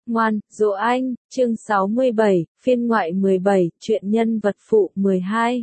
Ngoan, dỗ anh, chương 67, phiên ngoại 17, truyện nhân vật phụ 12.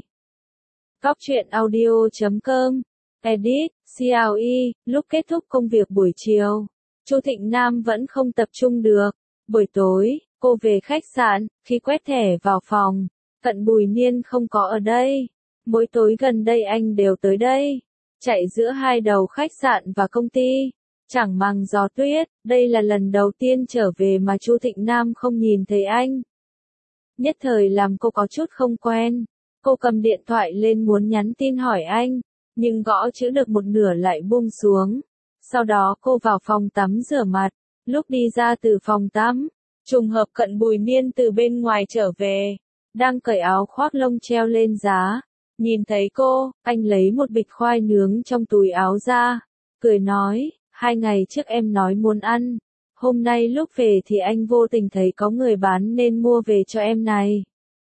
Góc truyện audio.com, edit, CLE, lúc kết thúc công việc buổi chiều, Chu Thịnh Nam vẫn không tập trung được. Buổi tối, cô về khách sạn, khi quét thẻ vào phòng, Cận Bùi Niên không có ở đây. Mỗi tối gần đây anh đều tới đây, chạy giữa hai đầu khách sạn và công ty. Chẳng màng gió tuyết, đây là lần đầu tiên trở về mà Chu Thịnh Nam không nhìn thấy anh. Nhất thời làm cô có chút không quen. Cô cầm điện thoại lên muốn nhắn tin hỏi anh, nhưng gõ chữ được một nửa lại buông xuống. Sau đó cô vào phòng tắm rửa mặt. Lúc đi ra từ phòng tắm, trùng hợp Cận Bùi Niên từ bên ngoài trở về, đang cởi áo khoác lông treo lên giá. Nhìn thấy cô, anh lấy một bịch khoai nướng trong túi áo ra, cười nói, 2 ngày trước em nói muốn ăn, hôm nay lúc về thì anh vô tình thấy có người bán nên mua về cho em này.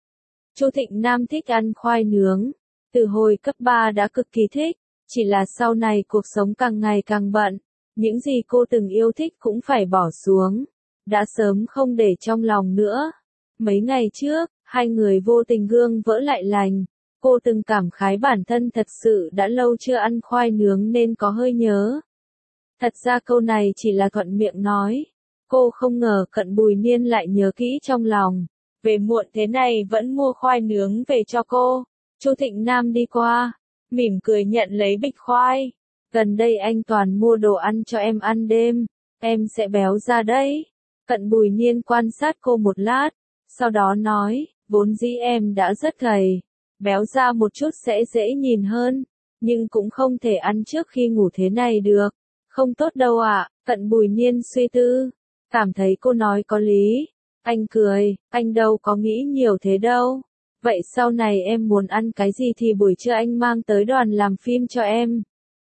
Chu Thịnh Nam thích ăn khoai nướng, từ hồi cấp 3 đã cực kỳ thích, chỉ là sau này cuộc sống càng ngày càng bận, những gì cô từng yêu thích cũng phải bỏ xuống, đã sớm không để trong lòng nữa. Mấy ngày trước, hai người vô tình gương vỡ lại lành, cô từng cảm khái bản thân thật sự đã lâu chưa ăn khoai nướng nên có hơi nhớ. Thật ra câu này chỉ là thuận miệng nói, cô không ngờ Cận Bùi Niên lại nhớ kỹ trong lòng. Về muộn thế này vẫn mua khoai nướng về cho cô. Chu Thịnh Nam đi qua, mỉm cười nhận lấy bịch khoai. Gần đây anh toàn mua đồ ăn cho em ăn đêm, em sẽ béo ra đấy. Cận Bùi Niên quan sát cô một lát, sau đó nói, vốn dĩ em đã rất gầy, béo ra một chút sẽ dễ nhìn hơn, nhưng cũng không thể ăn trước khi ngủ thế này được. Không tốt đâu ạ. Cận Bùi Niên suy tư, cảm thấy cô nói có lý. Anh cười, anh đâu có nghĩ nhiều thế đâu. Vậy sau này em muốn ăn cái gì thì buổi trưa anh mang tới đoàn làm phim cho em.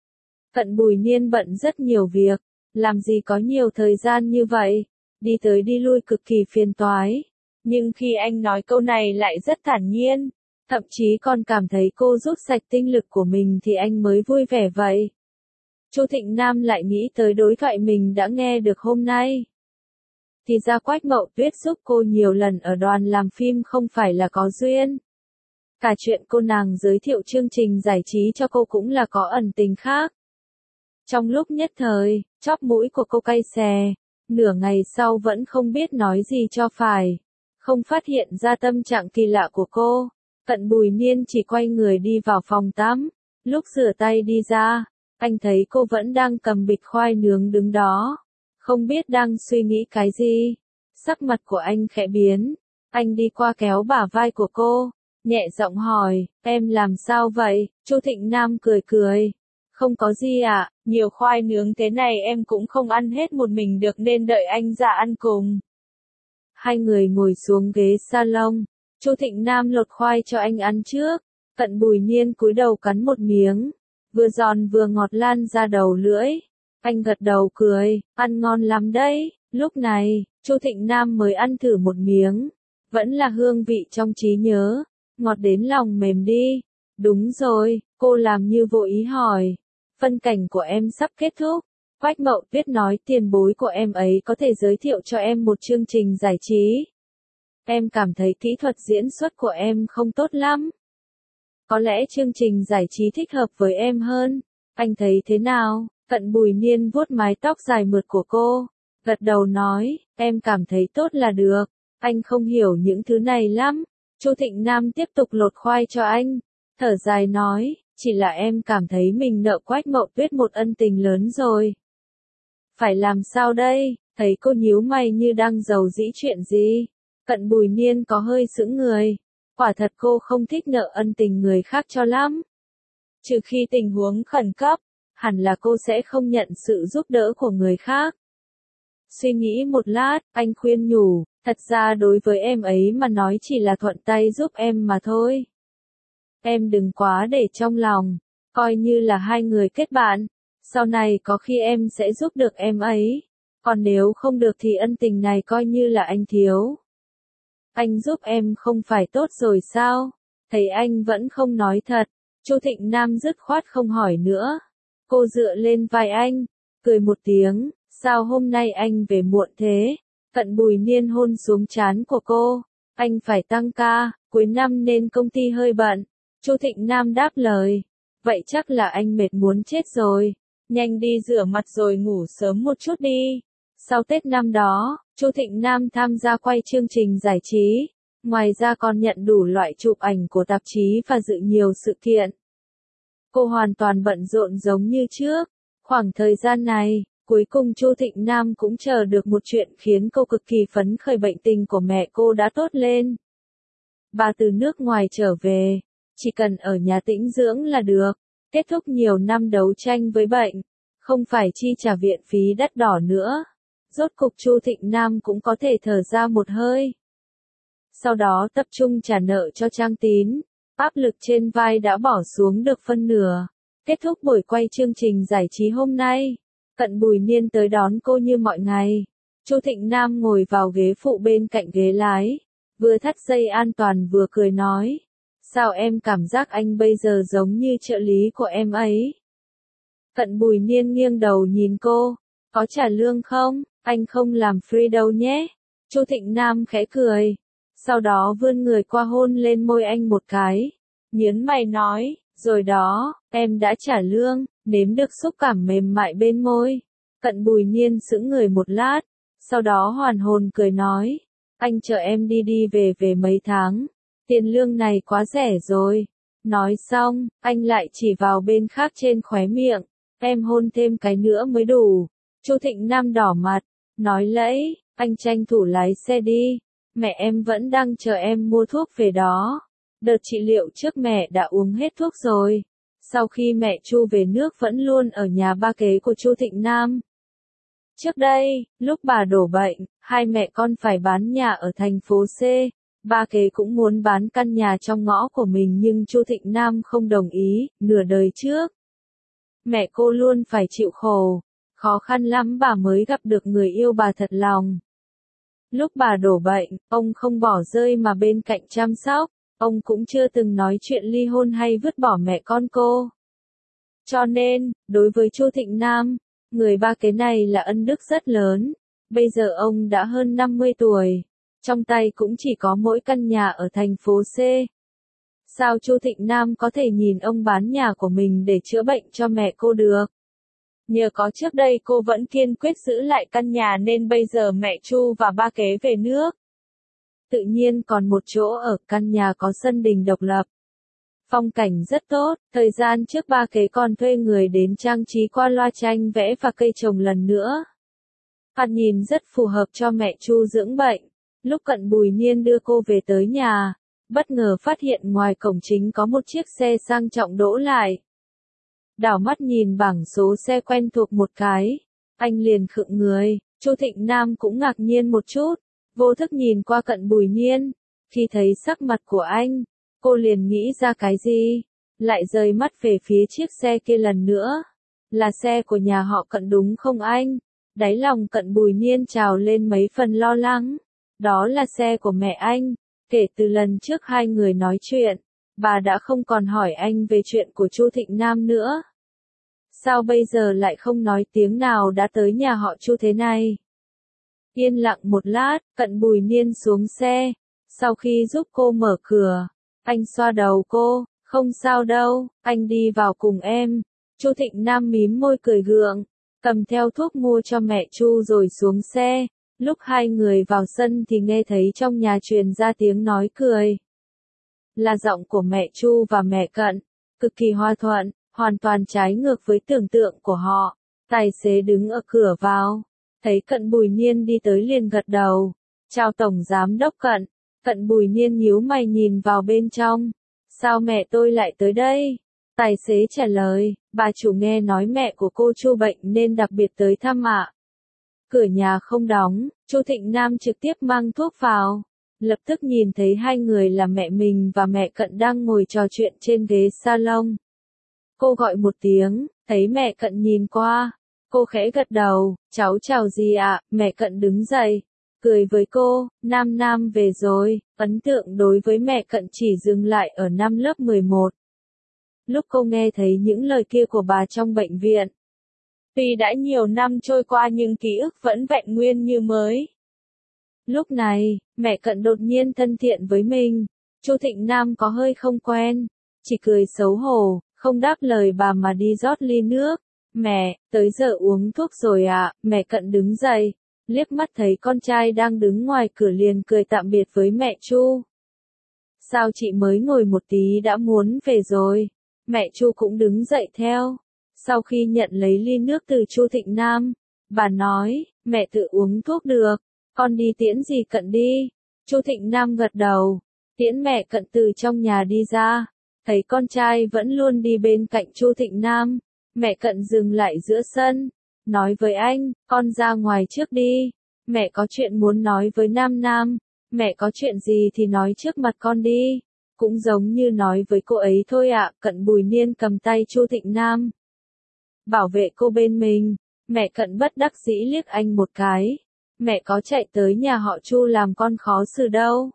Cận Bùi Niên bận rất nhiều việc, làm gì có nhiều thời gian như vậy, đi tới đi lui cực kỳ phiền toái. Nhưng khi anh nói câu này lại rất thản nhiên, thậm chí còn cảm thấy cô rút sạch tinh lực của mình thì anh mới vui vẻ vậy. Chu Thịnh Nam lại nghĩ tới đối thoại mình đã nghe được hôm nay. Thì ra Quách Mậu Tuyết giúp cô nhiều lần ở đoàn làm phim không phải là có duyên. Cả chuyện cô nàng giới thiệu chương trình giải trí cho cô cũng là có ẩn tình khác. Trong lúc nhất thời, chóp mũi của cô cay xè, nửa ngày sau vẫn không biết nói gì cho phải. Không phát hiện ra tâm trạng kỳ lạ của cô, Cận Bùi Niên chỉ quay người đi vào phòng tắm. Lúc rửa tay đi ra, anh thấy cô vẫn đang cầm bịch khoai nướng đứng đó, không biết đang suy nghĩ cái gì. Sắc mặt của anh khẽ biến, anh đi qua kéo bả vai của cô, nhẹ giọng hỏi, em làm sao vậy? Chu Thịnh Nam cười cười, không có gì ạ, nhiều khoai nướng thế này em cũng không ăn hết một mình được nên đợi anh ra ăn cùng. Hai người ngồi xuống ghế salon, Chu Thịnh Nam lột khoai cho anh ăn trước, Cận Bùi Niên cúi đầu cắn một miếng, vừa giòn vừa ngọt lan ra đầu lưỡi. Anh gật đầu cười, ăn ngon lắm đấy. Lúc này, Chu Thịnh Nam mới ăn thử một miếng, vẫn là hương vị trong trí nhớ, ngọt đến lòng mềm đi. Đúng rồi, cô làm như vô ý hỏi, phân cảnh của em sắp kết thúc. Quách Mậu Tuyết nói tiền bối của em ấy có thể giới thiệu cho em một chương trình giải trí. Em cảm thấy kỹ thuật diễn xuất của em không tốt lắm. Có lẽ chương trình giải trí thích hợp với em hơn. Anh thấy thế nào? Cận Bùi Niên vuốt mái tóc dài mượt của cô, gật đầu nói, em cảm thấy tốt là được. Anh không hiểu những thứ này lắm. Chu Thịnh Nam tiếp tục lột khoai cho anh, thở dài nói, chỉ là em cảm thấy mình nợ Quách Mậu Tuyết một ân tình lớn rồi. Phải làm sao đây? Thấy cô nhíu mày như đang rầu rĩ chuyện gì. Cận Bùi Niên có hơi sững người. Quả thật cô không thích nợ ân tình người khác cho lắm. Trừ khi tình huống khẩn cấp, hẳn là cô sẽ không nhận sự giúp đỡ của người khác. Suy nghĩ một lát, anh khuyên nhủ, thật ra đối với em ấy mà nói chỉ là thuận tay giúp em mà thôi. Em đừng quá để trong lòng, coi như là hai người kết bạn, sau này có khi em sẽ giúp được em ấy, còn nếu không được thì ân tình này coi như là anh thiếu. Anh giúp em không phải tốt rồi sao? Thấy anh vẫn không nói thật, Chu Thịnh Nam dứt khoát không hỏi nữa. Cô dựa lên vai anh, cười một tiếng, sao hôm nay anh về muộn thế? Cận Bùi Niên hôn xuống trán của cô. Anh phải tăng ca, cuối năm nên công ty hơi bận. Chu Thịnh Nam đáp lời. Vậy chắc là anh mệt muốn chết rồi. Nhanh đi rửa mặt rồi ngủ sớm một chút đi. Sau Tết năm đó, Chu Thịnh Nam tham gia quay chương trình giải trí. Ngoài ra còn nhận đủ loại chụp ảnh của tạp chí và dự nhiều sự kiện. Cô hoàn toàn bận rộn giống như trước. Khoảng thời gian này, cuối cùng Chu Thịnh Nam cũng chờ được một chuyện khiến cô cực kỳ phấn khởi, bệnh tình của mẹ cô đã tốt lên. Bà từ nước ngoài trở về, chỉ cần ở nhà tĩnh dưỡng là được. Kết thúc nhiều năm đấu tranh với bệnh, không phải chi trả viện phí đắt đỏ nữa. Rốt cục Chu Thịnh Nam cũng có thể thở ra một hơi. Sau đó tập trung trả nợ cho Trang Tín, áp lực trên vai đã bỏ xuống được phân nửa. Kết thúc buổi quay chương trình giải trí hôm nay, Cận Bùi Niên tới đón cô như mọi ngày. Chu Thịnh Nam ngồi vào ghế phụ bên cạnh ghế lái, vừa thắt dây an toàn vừa cười nói. Sao em cảm giác anh bây giờ giống như trợ lý của em ấy? Cận Bùi Niên nghiêng đầu nhìn cô. Có trả lương không? Anh không làm free đâu nhé. Chu Thịnh Nam khẽ cười. Sau đó vươn người qua hôn lên môi anh một cái. Nhớn mày nói, rồi đó, em đã trả lương, nếm được xúc cảm mềm mại bên môi. Cận Bùi Niên sững người một lát, sau đó hoàn hồn cười nói, anh chờ em đi về mấy tháng, tiền lương này quá rẻ rồi. Nói xong, anh lại chỉ vào bên khác trên khóe miệng, em hôn thêm cái nữa mới đủ. Chu Thịnh Nam đỏ mặt, nói lẫy, anh tranh thủ lái xe đi, mẹ em vẫn đang chờ em mua thuốc về đó. Đợt trị liệu trước mẹ đã uống hết thuốc rồi. Sau khi mẹ Chu về nước vẫn luôn ở nhà ba kế của Chu Thịnh Nam. Trước đây, lúc bà đổ bệnh, hai mẹ con phải bán nhà ở thành phố C. Ba kế cũng muốn bán căn nhà trong ngõ của mình nhưng Chu Thịnh Nam không đồng ý. Nửa đời trước, mẹ cô luôn phải chịu khổ. Khó khăn lắm bà mới gặp được người yêu bà thật lòng. Lúc bà đổ bệnh, ông không bỏ rơi mà bên cạnh chăm sóc. Ông cũng chưa từng nói chuyện ly hôn hay vứt bỏ mẹ con cô. Cho nên, đối với Chu Thịnh Nam, người ba kế này là ân đức rất lớn. Bây giờ ông đã hơn 50 tuổi. Trong tay cũng chỉ có mỗi căn nhà ở thành phố C. Sao Chu Thịnh Nam có thể nhìn ông bán nhà của mình để chữa bệnh cho mẹ cô được? Nhờ có trước đây cô vẫn kiên quyết giữ lại căn nhà nên bây giờ mẹ Chu và ba kế về nước. Tự nhiên còn một chỗ ở, căn nhà có sân đình độc lập. Phong cảnh rất tốt, thời gian trước ba kế còn thuê người đến trang trí qua loa tranh vẽ và cây trồng lần nữa. Thoạt nhìn rất phù hợp cho mẹ Chu dưỡng bệnh. Lúc Cận Bùi Niên đưa cô về tới nhà, bất ngờ phát hiện ngoài cổng chính có một chiếc xe sang trọng đỗ lại. Đảo mắt nhìn bảng số xe quen thuộc một cái, anh liền khựng người. Chu Thịnh Nam cũng ngạc nhiên một chút, vô thức nhìn qua Cận Bùi Niên. Khi thấy sắc mặt của anh, cô liền nghĩ ra cái gì, lại rời mắt về phía chiếc xe kia lần nữa. Là xe của nhà họ Cận đúng không anh? Đáy lòng Cận Bùi Niên trào lên mấy phần lo lắng. Đó là xe của mẹ anh. Kể từ lần trước hai người nói chuyện, bà đã không còn hỏi anh về chuyện của Chu Thịnh Nam nữa. Sao bây giờ lại không nói tiếng nào đã tới nhà họ Chu thế này? Yên lặng một lát, Cận Bùi Niên xuống xe. Sau khi giúp cô mở cửa, anh xoa đầu cô, không sao đâu, anh đi vào cùng em. Chu Thịnh Nam mím môi cười gượng, cầm theo thuốc mua cho mẹ Chu rồi xuống xe. Lúc hai người vào sân thì nghe thấy trong nhà truyền ra tiếng nói cười. Là giọng của mẹ Chu và mẹ Cận, cực kỳ hòa thuận, hoàn toàn trái ngược với tưởng tượng của họ. Tài xế đứng ở cửa vào, thấy Cận Bùi Niên đi tới liền gật đầu. Chào Tổng Giám đốc Cận. Cận Bùi Niên nhíu mày nhìn vào bên trong. Sao mẹ tôi lại tới đây? Tài xế trả lời, bà chủ nghe nói mẹ của cô Chu bệnh nên đặc biệt tới thăm ạ. Cửa nhà không đóng, Chu Thịnh Nam trực tiếp mang thuốc vào. Lập tức nhìn thấy hai người là mẹ mình và mẹ Cận đang ngồi trò chuyện trên ghế salon. Cô gọi một tiếng, thấy mẹ Cận nhìn qua. Cô khẽ gật đầu, cháu chào gì ạ? Mẹ Cận đứng dậy, cười với cô, Nam Nam về rồi. Ấn tượng đối với mẹ Cận chỉ dừng lại ở năm lớp 11. Lúc cô nghe thấy những lời kia của bà trong bệnh viện. Tuy đã nhiều năm trôi qua nhưng ký ức vẫn vẹn nguyên như mới. Lúc này, mẹ Cận đột nhiên thân thiện với mình. Chu Thịnh Nam có hơi không quen, chỉ cười xấu hổ, không đáp lời bà mà đi rót ly nước. Mẹ, tới giờ uống thuốc rồi ạ. Mẹ Cận đứng dậy, liếc mắt thấy con trai đang đứng ngoài cửa liền cười tạm biệt với mẹ Chu. Sao chị mới ngồi một tí đã muốn về rồi? Mẹ Chu cũng đứng dậy theo. Sau khi nhận lấy ly nước từ Chu Thịnh Nam, bà nói, mẹ tự uống thuốc được, con đi tiễn dì Cận đi. Chu Thịnh Nam gật đầu, tiễn mẹ Cận từ trong nhà đi ra, thấy con trai vẫn luôn đi bên cạnh Chu Thịnh Nam, mẹ Cận dừng lại giữa sân, nói với anh, con ra ngoài trước đi, mẹ có chuyện muốn nói với Nam Nam, mẹ có chuyện gì thì nói trước mặt con đi. Cũng giống như nói với cô ấy thôi ạ. Cận Bùi Niên cầm tay Chu Thịnh Nam, bảo vệ cô bên mình. Mẹ Cận bất đắc dĩ liếc anh một cái. Mẹ có chạy tới nhà họ Chu làm con khó xử đâu.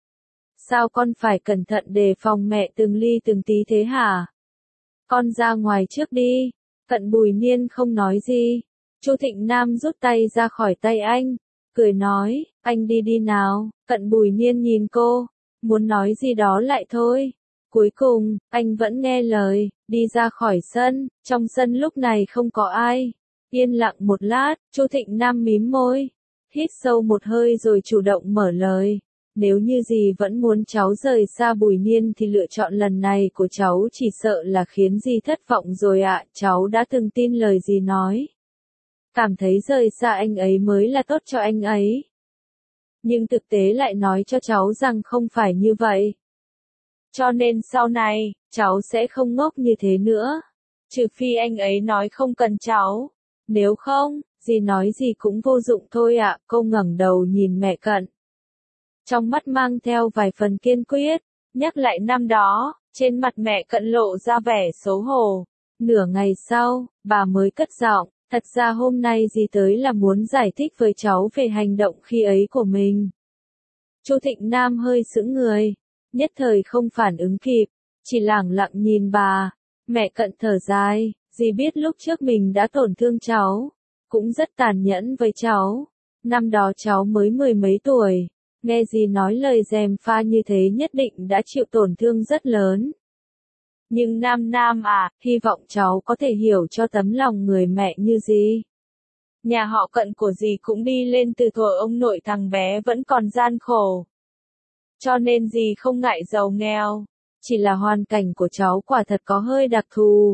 Sao con phải cẩn thận đề phòng mẹ từng ly từng tí thế hả? Con ra ngoài trước đi. Cận Bùi Niên không nói gì. Chu Thịnh Nam rút tay ra khỏi tay anh, cười nói, anh đi đi nào. Cận Bùi Niên nhìn cô, muốn nói gì đó lại thôi. Cuối cùng, anh vẫn nghe lời, đi ra khỏi sân. Trong sân lúc này không có ai. Yên lặng một lát, Chu Thịnh Nam mím môi, hít sâu một hơi rồi chủ động mở lời. Nếu như dì vẫn muốn cháu rời xa Bùi Niên thì lựa chọn lần này của cháu chỉ sợ là khiến dì thất vọng rồi ạ. Cháu đã từng tin lời dì nói, cảm thấy rời xa anh ấy mới là tốt cho anh ấy. Nhưng thực tế lại nói cho cháu rằng không phải như vậy. Cho nên sau này, cháu sẽ không ngốc như thế nữa. Trừ phi anh ấy nói không cần cháu. Nếu không, dì nói gì cũng vô dụng thôi ạ. Cô ngẩng đầu nhìn mẹ Cận, trong mắt mang theo vài phần kiên quyết. Nhắc lại năm đó, trên mặt mẹ Cận lộ ra vẻ xấu hổ. Nửa ngày sau, bà mới cất giọng, thật ra hôm nay dì tới là muốn giải thích với cháu về hành động khi ấy của mình. Chu Thịnh Nam hơi sững người, nhất thời không phản ứng kịp, chỉ lẳng lặng nhìn bà. Mẹ Cận thở dài, dì biết lúc trước mình đã tổn thương cháu, cũng rất tàn nhẫn với cháu. Năm đó cháu mới 10 mấy tuổi, nghe dì nói lời gièm pha như thế nhất định đã chịu tổn thương rất lớn. Nhưng Nam Nam à, hy vọng cháu có thể hiểu cho tấm lòng người mẹ như dì. Nhà họ Cận của dì cũng đi lên từ thuở ông nội thằng bé vẫn còn gian khổ. Cho nên dì không ngại giàu nghèo, chỉ là hoàn cảnh của cháu quả thật có hơi đặc thù.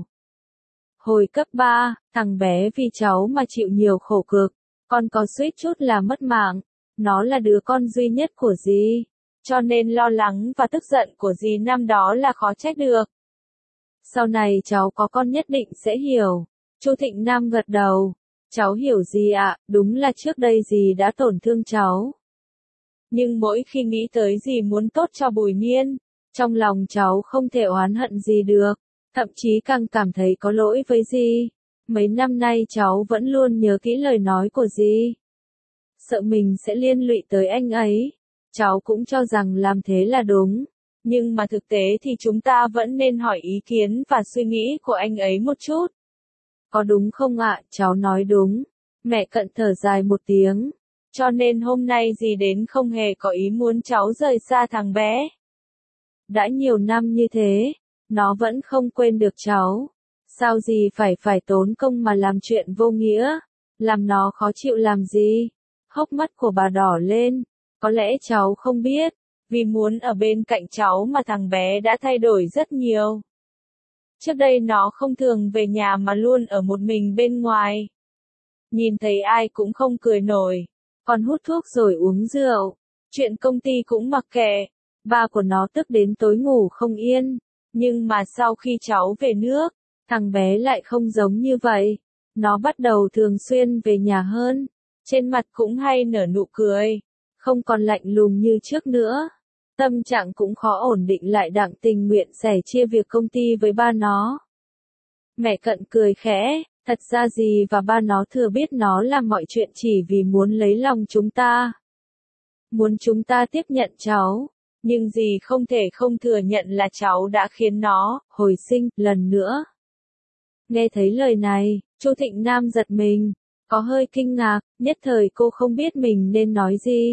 Hồi cấp 3, thằng bé vì cháu mà chịu nhiều khổ cực, con có suýt chút là mất mạng. Nó là đứa con duy nhất của dì, cho nên lo lắng và tức giận của dì năm đó là khó trách được. Sau này cháu có con nhất định sẽ hiểu. Chu Thịnh Nam gật đầu. Cháu hiểu gì ạ, đúng là trước đây dì đã tổn thương cháu. Nhưng mỗi khi nghĩ tới dì muốn tốt cho Bùi Niên, trong lòng cháu không thể oán hận gì được, thậm chí càng cảm thấy có lỗi với dì. Mấy năm nay cháu vẫn luôn nhớ kỹ lời nói của dì. Sợ mình sẽ liên lụy tới anh ấy. Cháu cũng cho rằng làm thế là đúng. Nhưng mà thực tế thì chúng ta vẫn nên hỏi ý kiến và suy nghĩ của anh ấy một chút. Có đúng không ạ? Cháu nói đúng. Mẹ Cận thở dài một tiếng. Cho nên hôm nay dì đến không hề có ý muốn cháu rời xa thằng bé. Đã nhiều năm như thế, nó vẫn không quên được cháu. Sao dì phải tốn công mà làm chuyện vô nghĩa? Làm nó khó chịu làm gì? Hốc mắt của bà đỏ lên. Có lẽ cháu không biết, vì muốn ở bên cạnh cháu mà thằng bé đã thay đổi rất nhiều. Trước đây nó không thường về nhà mà luôn ở một mình bên ngoài. Nhìn thấy ai cũng không cười nổi, còn hút thuốc rồi uống rượu. Chuyện công ty cũng mặc kệ. Ba của nó tức đến tối ngủ không yên. Nhưng mà sau khi cháu về nước, thằng bé lại không giống như vậy. Nó bắt đầu thường xuyên về nhà hơn. Trên mặt cũng hay nở nụ cười. Không còn lạnh lùng như trước nữa. Tâm trạng cũng khó ổn định lại, Đặng tình nguyện sẻ chia việc công ty với ba nó. Mẹ Cận cười khẽ, thật ra dì và ba nó thừa biết nó làm mọi chuyện chỉ vì muốn lấy lòng chúng ta. Muốn chúng ta tiếp nhận cháu, nhưng dì không thể không thừa nhận là cháu đã khiến nó hồi sinh lần nữa. Nghe thấy lời này, Chu Thịnh Nam giật mình, có hơi kinh ngạc, nhất thời cô không biết mình nên nói gì.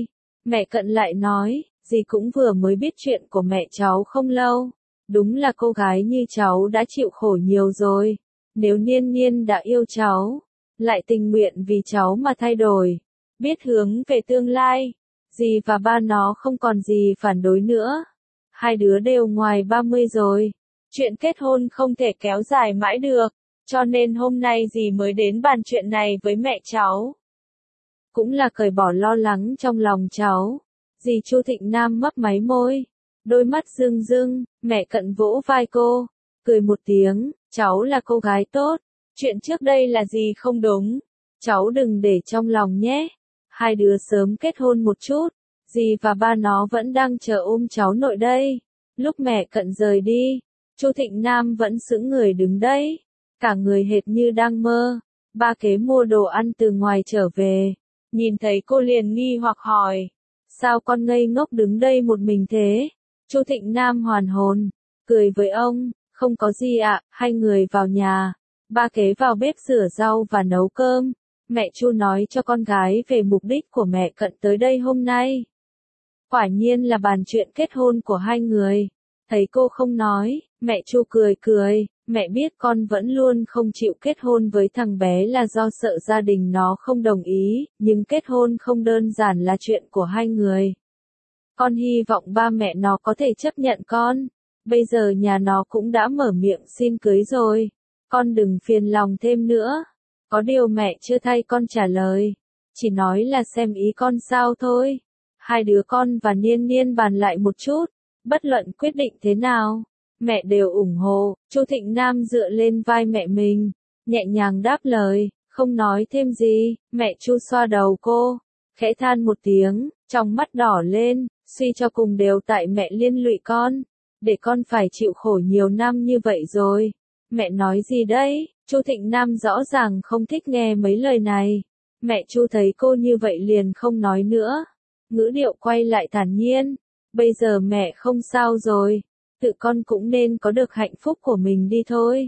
Mẹ Cận lại nói, dì cũng vừa mới biết chuyện của mẹ cháu không lâu. Đúng là cô gái như cháu đã chịu khổ nhiều rồi. Nếu Niên Niên đã yêu cháu, lại tình nguyện vì cháu mà thay đổi, biết hướng về tương lai, dì và ba nó không còn gì phản đối nữa. Hai đứa đều ngoài 30 rồi. Chuyện kết hôn không thể kéo dài mãi được, cho nên hôm nay dì mới đến bàn chuyện này với mẹ cháu. Cũng là cởi bỏ lo lắng trong lòng cháu. Dì Chu Thịnh Nam mấp máy môi, đôi mắt rưng rưng, mẹ Cận vỗ vai cô, cười một tiếng, cháu là cô gái tốt, chuyện trước đây là gì không đúng, cháu đừng để trong lòng nhé. Hai đứa sớm kết hôn một chút, dì và ba nó vẫn đang chờ ôm cháu nội đây. Lúc mẹ Cận rời đi, Chu Thịnh Nam vẫn sững người đứng đấy, cả người hệt như đang mơ. Ba Kế mua đồ ăn từ ngoài trở về, nhìn thấy cô liền nghi hoặc hỏi, sao con ngây ngốc đứng đây một mình thế? Chu Thịnh Nam hoàn hồn, cười với ông, không có gì ạ, hai người vào nhà. Ba Kế vào bếp rửa rau và nấu cơm. Mẹ Chu nói cho con gái về mục đích của mẹ Cận tới đây hôm nay. Quả nhiên là bàn chuyện kết hôn của hai người. Thấy cô không nói, mẹ Chu cười cười, mẹ biết con vẫn luôn không chịu kết hôn với thằng bé là do sợ gia đình nó không đồng ý, nhưng kết hôn không đơn giản là chuyện của hai người. Con hy vọng ba mẹ nó có thể chấp nhận con. Bây giờ nhà nó cũng đã mở miệng xin cưới rồi. Con đừng phiền lòng thêm nữa. Có điều mẹ chưa thay con trả lời. Chỉ nói là xem ý con sao thôi. Hai đứa con và Niên Niên bàn lại một chút. Bất luận quyết định thế nào, mẹ đều ủng hộ. Chu Thịnh Nam dựa lên vai mẹ mình, nhẹ nhàng đáp lời, không nói thêm gì. Mẹ Chu xoa đầu cô, khẽ than một tiếng, trong mắt đỏ lên, suy cho cùng đều tại mẹ liên lụy con, để con phải chịu khổ nhiều năm như vậy rồi. Mẹ nói gì đấy? Chu Thịnh Nam rõ ràng không thích nghe mấy lời này. Mẹ Chu thấy cô như vậy liền không nói nữa, ngữ điệu quay lại thản nhiên. Bây giờ mẹ không sao rồi, tự con cũng nên có được hạnh phúc của mình đi thôi.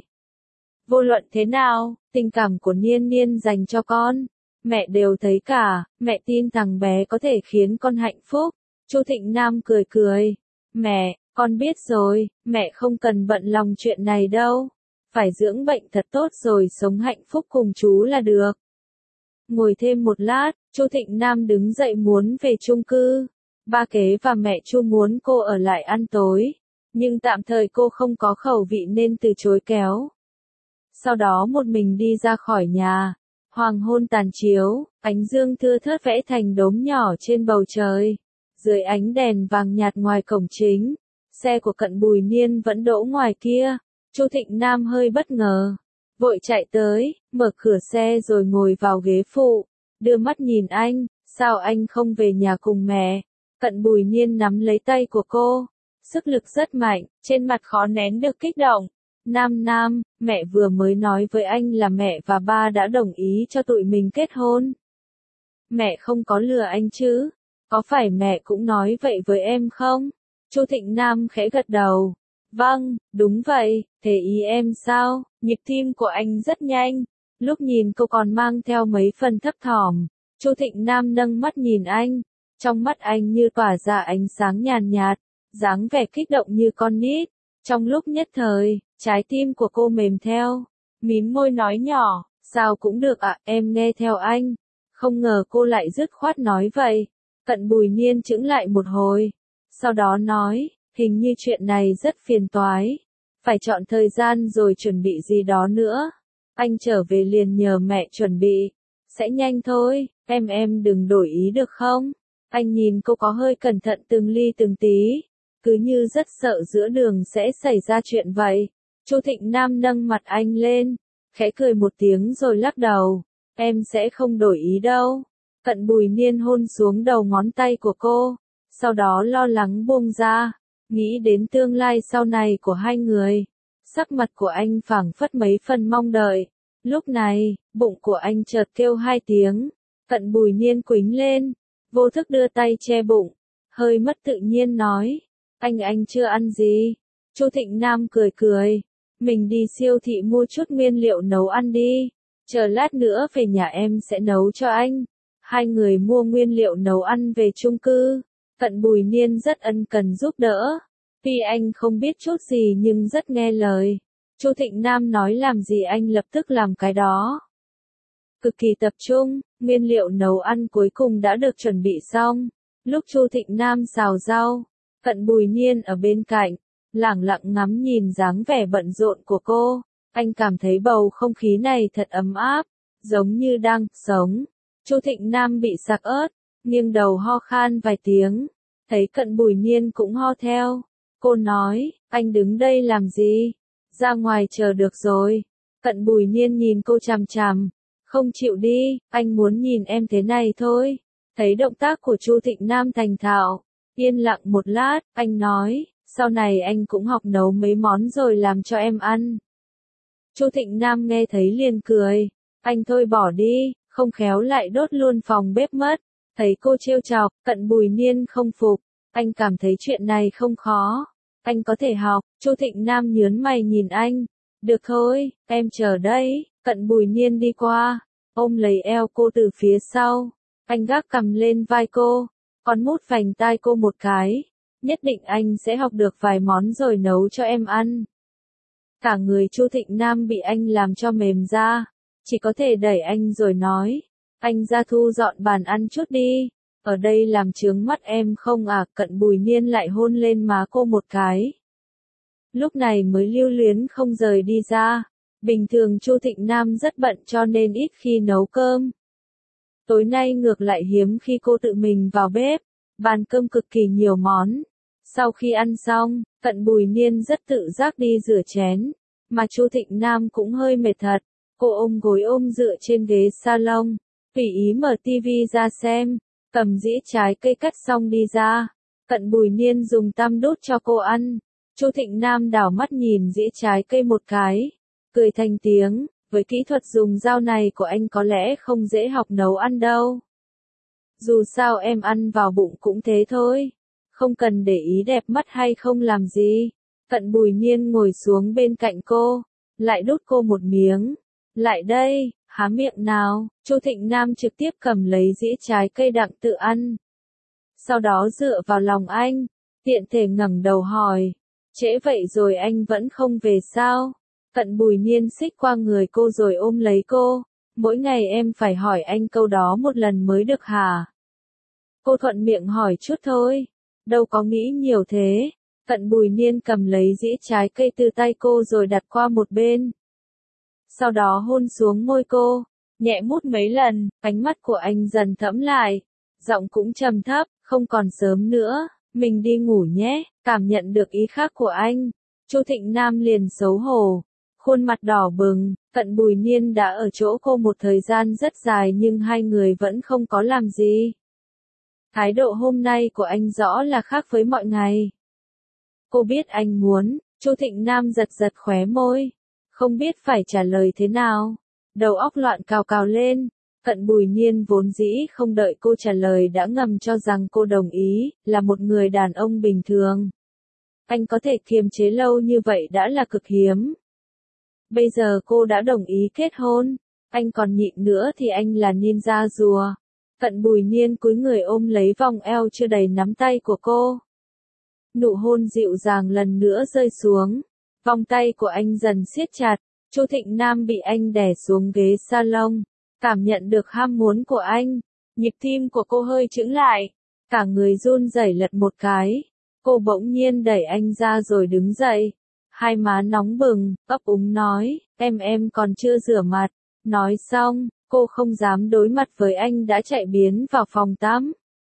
Vô luận thế nào, tình cảm của Niên Niên dành cho con, mẹ đều thấy cả, mẹ tin thằng bé có thể khiến con hạnh phúc. Chu Thịnh Nam cười cười, mẹ, con biết rồi, mẹ không cần bận lòng chuyện này đâu. Phải dưỡng bệnh thật tốt rồi sống hạnh phúc cùng chú là được. Ngồi thêm một lát, Chu Thịnh Nam đứng dậy muốn về chung cư. Ba Kế và mẹ Chu muốn cô ở lại ăn tối, nhưng tạm thời cô không có khẩu vị nên từ chối kéo. Sau đó một mình đi ra khỏi nhà. Hoàng hôn tàn chiếu, ánh dương thưa thớt vẽ thành đốm nhỏ trên bầu trời. Dưới ánh đèn vàng nhạt ngoài cổng chính, xe của Cận Bùi Niên vẫn đỗ ngoài kia. Chu Thịnh Nam hơi bất ngờ, vội chạy tới, mở cửa xe rồi ngồi vào ghế phụ, đưa mắt nhìn anh, sao anh không về nhà cùng mẹ? Cận Bùi Niên nắm lấy tay của cô, sức lực rất mạnh, trên mặt khó nén được kích động. Nam, mẹ vừa mới nói với anh là mẹ và ba đã đồng ý cho tụi mình kết hôn. Mẹ không có lừa anh chứ? Có phải mẹ cũng nói vậy với em không? Chu Thịnh Nam khẽ gật đầu. Vâng, đúng vậy, thế ý em sao? Nhịp tim của anh rất nhanh. Lúc nhìn cô còn mang theo mấy phần thấp thỏm. Chu Thịnh Nam nâng mắt nhìn anh. Trong mắt anh như tỏa ra ánh sáng nhàn nhạt, dáng vẻ kích động như con nít. Trong lúc nhất thời, trái tim của cô mềm theo. Mím môi nói nhỏ, sao cũng được ạ, em nghe theo anh. Không ngờ cô lại dứt khoát nói vậy. Cận Bùi Niên chững lại một hồi. Sau đó nói, hình như chuyện này rất phiền toái. Phải chọn thời gian rồi chuẩn bị gì đó nữa. Anh trở về liền nhờ mẹ chuẩn bị. Sẽ nhanh thôi, em đừng đổi ý được không? Anh nhìn cô có hơi cẩn thận từng ly từng tí. Cứ như rất sợ giữa đường sẽ xảy ra chuyện vậy. Chu Thịnh Nam nâng mặt anh lên, khẽ cười một tiếng rồi lắc đầu. Em sẽ không đổi ý đâu. Cận Bùi Niên hôn xuống đầu ngón tay của cô. Sau đó lo lắng buông ra. Nghĩ đến tương lai sau này của hai người. Sắc mặt của anh phảng phất mấy phần mong đợi. Lúc này, bụng của anh chợt kêu hai tiếng. Cận Bùi Niên quĩnh lên. Vô thức đưa tay che bụng. Hơi mất tự nhiên nói. Anh chưa ăn gì. Chu Thịnh Nam cười cười. Mình đi siêu thị mua chút nguyên liệu nấu ăn đi. Chờ lát nữa về nhà em sẽ nấu cho anh. Hai người mua nguyên liệu nấu ăn về chung cư. Cận Bùi Niên rất ân cần giúp đỡ. Tuy anh không biết chút gì nhưng rất nghe lời. Chu Thịnh Nam nói làm gì anh lập tức làm cái đó. Cực kỳ tập trung, nguyên liệu nấu ăn cuối cùng đã được chuẩn bị xong. Lúc Chu Thịnh Nam xào rau, Cận Bùi Niên ở bên cạnh, lẳng lặng ngắm nhìn dáng vẻ bận rộn của cô. Anh cảm thấy bầu không khí này thật ấm áp, giống như đang sống. Chu Thịnh Nam bị sặc ớt, nghiêng đầu ho khan vài tiếng. Thấy Cận Bùi Niên cũng ho theo. Cô nói, anh đứng đây làm gì? Ra ngoài chờ được rồi. Cận Bùi Niên nhìn cô chằm chằm. Không chịu đi, anh muốn nhìn em thế này thôi. Thấy động tác của Chu Thịnh Nam thành thạo. Yên lặng một lát, anh nói, sau này anh cũng học nấu mấy món rồi làm cho em ăn. Chu Thịnh Nam nghe thấy liền cười. Anh thôi bỏ đi, không khéo lại đốt luôn phòng bếp mất. Thấy cô trêu chọc, Cận Bùi Niên không phục. Anh cảm thấy chuyện này không khó. Anh có thể học. Chu Thịnh Nam nhớn mày nhìn anh. Được thôi, em chờ đây. Cận Bùi Niên đi qua, ôm lấy eo cô từ phía sau. Anh gác cằm lên vai cô, còn mút vành tai cô một cái. Nhất định anh sẽ học được vài món rồi nấu cho em ăn. Cả người Chu Thịnh Nam bị anh làm cho mềm ra. Chỉ có thể đẩy anh rồi nói. Anh ra thu dọn bàn ăn chút đi. Ở đây làm chướng mắt em không à? Cận Bùi Niên lại hôn lên má cô một cái. Lúc này mới lưu luyến không rời đi ra. Bình thường Chu Thịnh Nam rất bận cho nên ít khi nấu cơm. Tối nay ngược lại hiếm khi cô tự mình vào bếp. Bàn cơm cực kỳ nhiều món. Sau khi ăn xong, Cận Bùi Niên rất tự giác đi rửa chén. Mà Chu Thịnh Nam cũng hơi mệt thật. Cô ôm gối ôm dựa trên ghế salon. Tùy ý mở tivi ra xem. Cầm dĩa trái cây cắt xong đi ra. Cận Bùi Niên dùng tăm đút cho cô ăn. Chu Thịnh Nam đảo mắt nhìn dĩa trái cây một cái. Cười thành tiếng, với kỹ thuật dùng dao này của anh có lẽ không dễ học nấu ăn đâu. Dù sao em ăn vào bụng cũng thế thôi. Không cần để ý đẹp mắt hay không làm gì. Cận Bùi Niên ngồi xuống bên cạnh cô, lại đút cô một miếng. Lại đây, há miệng nào. Chu Thịnh Nam trực tiếp cầm lấy dĩa trái cây đặng tự ăn. Sau đó dựa vào lòng anh, tiện thể ngẩng đầu hỏi. Trễ vậy rồi anh vẫn không về sao? Cận Bùi Niên xích qua người cô rồi ôm lấy cô. Mỗi ngày em phải hỏi anh câu đó một lần mới được hả? Cô thuận miệng hỏi chút thôi. Đâu có nghĩ nhiều thế. Cận Bùi Niên cầm lấy dĩa trái cây từ tay cô rồi đặt qua một bên. Sau đó hôn xuống môi cô. Nhẹ mút mấy lần, ánh mắt của anh dần thẫm lại. Giọng cũng trầm thấp, không còn sớm nữa. Mình đi ngủ nhé. Cảm nhận được ý khác của anh. Chu Thịnh Nam liền xấu hổ. Khuôn mặt đỏ bừng, Cận Bùi Niên đã ở chỗ cô một thời gian rất dài nhưng hai người vẫn không có làm gì. Thái độ hôm nay của anh rõ là khác với mọi ngày. Cô biết anh muốn, Chu Thịnh Nam giật giật khóe môi. Không biết phải trả lời thế nào. Đầu óc loạn cào cào lên. Cận Bùi Niên vốn dĩ không đợi cô trả lời đã ngầm cho rằng cô đồng ý, là một người đàn ông bình thường. Anh có thể kiềm chế lâu như vậy đã là cực hiếm. Bây giờ cô đã đồng ý kết hôn, anh còn nhịn nữa thì anh là ninja rùa. Cận Bùi Niên cúi người ôm lấy vòng eo chưa đầy nắm tay của cô. Nụ hôn dịu dàng lần nữa rơi xuống. Vòng tay của anh dần siết chặt. Chu Thịnh Nam bị anh đè xuống ghế salon. Cảm nhận được ham muốn của anh. Nhịp tim của cô hơi chững lại. Cả người run rẩy lật một cái. Cô bỗng nhiên đẩy anh ra rồi đứng dậy. Hai má nóng bừng, ấp úng nói, em còn chưa rửa mặt. Nói xong, cô không dám đối mặt với anh đã chạy biến vào phòng tắm.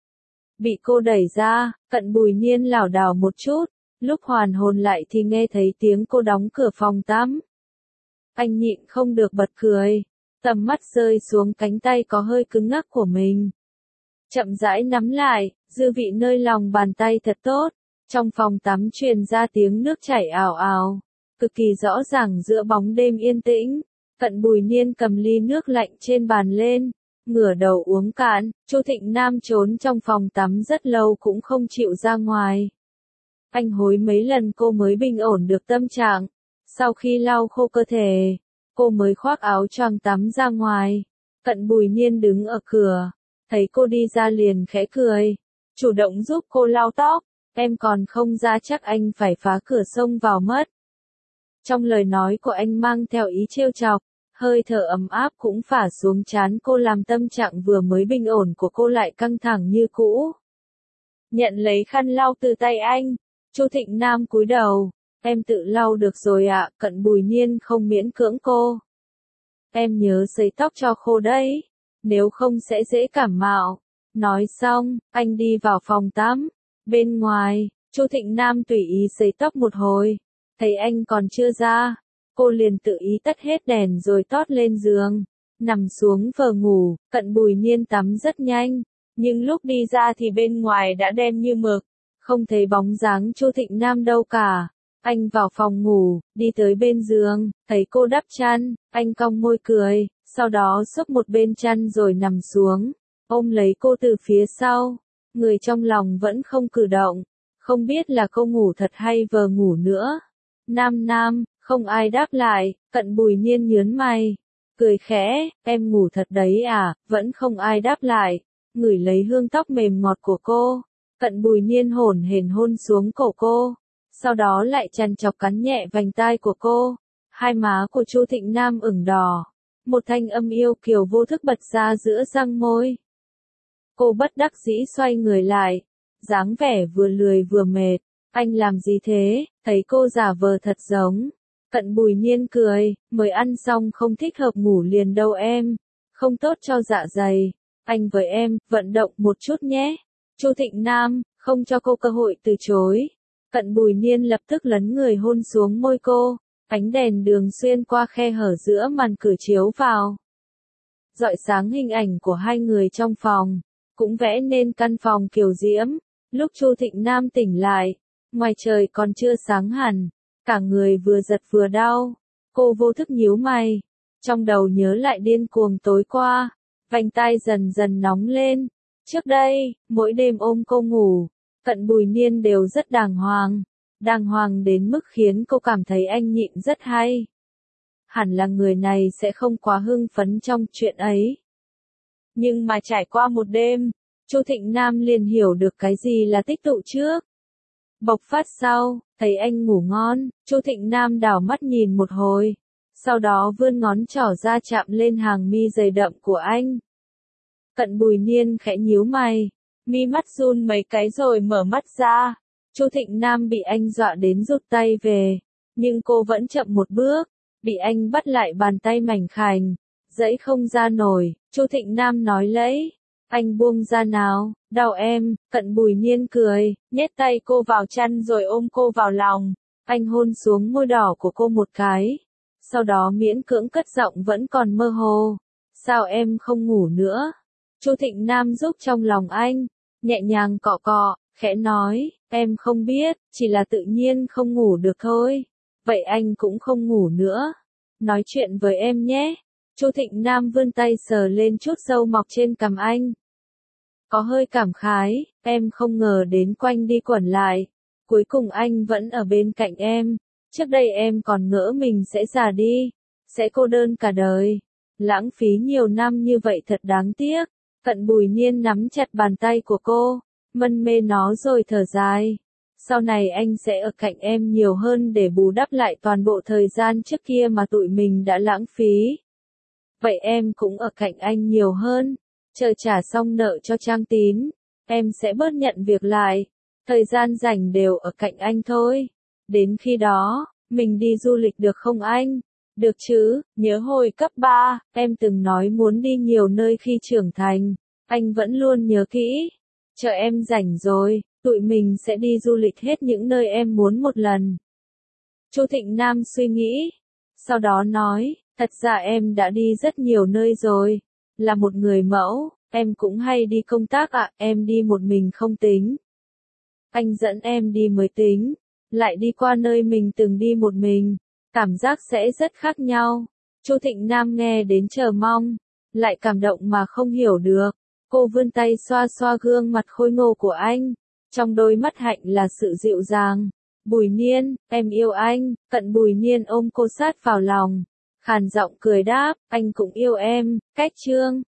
Bị cô đẩy ra, Cận Bùi Niên lảo đảo một chút, lúc hoàn hồn lại thì nghe thấy tiếng cô đóng cửa phòng tắm. Anh nhịn không được bật cười, tầm mắt rơi xuống cánh tay có hơi cứng ngắc của mình. Chậm rãi nắm lại, dư vị nơi lòng bàn tay thật tốt. Trong phòng tắm truyền ra tiếng nước chảy ào ào, cực kỳ rõ ràng giữa bóng đêm yên tĩnh. Cận Bùi Niên cầm ly nước lạnh trên bàn lên, ngửa đầu uống cạn. Chu Thịnh Nam trốn trong phòng tắm rất lâu cũng không chịu ra ngoài. Anh hối mấy lần cô mới bình ổn được tâm trạng. Sau khi lau khô cơ thể, cô mới khoác áo choàng tắm ra ngoài. Cận Bùi Niên đứng ở cửa, thấy cô đi ra liền khẽ cười, chủ động giúp cô lau tóc, em còn không ra chắc anh phải phá cửa xông vào mất. Trong lời nói của anh mang theo ý trêu chọc, hơi thở ấm áp cũng phả xuống trán cô làm tâm trạng vừa mới bình ổn của cô lại căng thẳng như cũ. Nhận lấy khăn lau từ tay anh, Chu Thịnh Nam cúi đầu, em tự lau được rồi ạ, Cận Bùi Nhiên không miễn cưỡng cô. Em nhớ sấy tóc cho khô đấy, nếu không sẽ dễ cảm mạo. Nói xong, anh đi vào phòng tắm. Bên ngoài, Chu Thịnh Nam tùy ý sấy tóc một hồi, thấy anh còn chưa ra, cô liền tự ý tắt hết đèn rồi tót lên giường, nằm xuống vờ ngủ. Cận Bùi Nhiên tắm rất nhanh, nhưng lúc đi ra thì bên ngoài đã đen như mực, không thấy bóng dáng Chu Thịnh Nam đâu cả. Anh vào phòng ngủ, đi tới bên giường, thấy cô đắp chăn, anh cong môi cười, sau đó xốc một bên chăn rồi nằm xuống, ôm lấy cô từ phía sau, người trong lòng vẫn không cử động, không biết là cô ngủ thật hay vờ ngủ nữa. Nam, không ai đáp lại, Cận Bùi Nhiên nhướng mày, cười khẽ, em ngủ thật đấy à, vẫn không ai đáp lại, ngửi lấy hương tóc mềm ngọt của cô, Cận Bùi Nhiên hổn hển hôn xuống cổ cô, sau đó lại chằn chọc cắn nhẹ vành tai của cô, hai má của Chu Thịnh Nam ửng đỏ, một thanh âm yêu kiều vô thức bật ra giữa răng môi. Cô bất đắc dĩ xoay người lại, dáng vẻ vừa lười vừa mệt, anh làm gì thế, thấy cô giả vờ thật giống. Cận Bùi Nhiên cười, mới ăn xong không thích hợp ngủ liền đâu em, không tốt cho dạ dày, anh với em, vận động một chút nhé. Chu Thịnh Nam, không cho cô cơ hội từ chối. Cận Bùi Nhiên lập tức lấn người hôn xuống môi cô, ánh đèn đường xuyên qua khe hở giữa màn cửa chiếu vào. Rọi sáng hình ảnh của hai người trong phòng, cũng vẽ nên căn phòng kiều diễm. Lúc Chu Thịnh Nam tỉnh lại, ngoài trời còn chưa sáng hẳn, cả người vừa giật vừa đau, cô vô thức nhíu mày, trong đầu nhớ lại điên cuồng tối qua, vành tai dần dần nóng lên. Trước đây, mỗi đêm ôm cô ngủ, Cận Bùi Nhiên đều rất đàng hoàng đến mức khiến cô cảm thấy anh nhịn rất hay. Hẳn là người này sẽ không quá hưng phấn trong chuyện ấy. Nhưng mà trải qua một đêm, Chu Thịnh Nam liền hiểu được cái gì là tích tụ trước. Bộc phát sau, thấy anh ngủ ngon, Chu Thịnh Nam đảo mắt nhìn một hồi, sau đó vươn ngón trỏ ra chạm lên hàng mi dày đậm của anh. Cận Bùi Nhiên khẽ nhíu mày, mi mắt run mấy cái rồi mở mắt ra. Chu Thịnh Nam bị anh dọa đến rụt tay về, nhưng cô vẫn chậm một bước, bị anh bắt lại bàn tay mảnh khảnh, giãy không ra nổi. Chu Thịnh Nam nói lấy, anh buông ra nào, đau em. Cận Bùi Nhiên cười, nhét tay cô vào chăn rồi ôm cô vào lòng, anh hôn xuống môi đỏ của cô một cái, sau đó miễn cưỡng cất giọng vẫn còn mơ hồ, sao em không ngủ nữa? Chu Thịnh Nam giúp trong lòng anh, nhẹ nhàng cọ cọ, khẽ nói, em không biết, chỉ là tự nhiên không ngủ được thôi. Vậy anh cũng không ngủ nữa. Nói chuyện với em nhé. Chu Thịnh Nam vươn tay sờ lên chút râu mọc trên cằm anh. Có hơi cảm khái, em không ngờ đến quanh đi quẩn lại. Cuối cùng anh vẫn ở bên cạnh em. Trước đây em còn ngỡ mình sẽ già đi, sẽ cô đơn cả đời. Lãng phí nhiều năm như vậy thật đáng tiếc. Cận Bùi Nhiên nắm chặt bàn tay của cô, mân mê nó rồi thở dài. Sau này anh sẽ ở cạnh em nhiều hơn để bù đắp lại toàn bộ thời gian trước kia mà tụi mình đã lãng phí. Vậy em cũng ở cạnh anh nhiều hơn. Chờ trả xong nợ cho Trang Tín, em sẽ bớt nhận việc lại. Thời gian rảnh đều ở cạnh anh thôi. Đến khi đó, mình đi du lịch được không anh? Được chứ, nhớ hồi cấp 3, em từng nói muốn đi nhiều nơi khi trưởng thành. Anh vẫn luôn nhớ kỹ. Chờ em rảnh rồi, tụi mình sẽ đi du lịch hết những nơi em muốn một lần. Chu Thịnh Nam suy nghĩ, sau đó nói, thật ra em đã đi rất nhiều nơi rồi. Là một người mẫu, em cũng hay đi công tác ạ, em đi một mình không tính. Anh dẫn em đi mới tính, lại đi qua nơi mình từng đi một mình, cảm giác sẽ rất khác nhau. Chu Thịnh Nam nghe đến chờ mong, lại cảm động mà không hiểu được. Cô vươn tay xoa xoa gương mặt khôi ngô của anh, trong đôi mắt hạnh là sự dịu dàng. Bùi Nhiên, em yêu anh. Cận Bùi Nhiên ôm cô sát vào lòng, khàn giọng cười đáp, anh cũng yêu em. Cách chương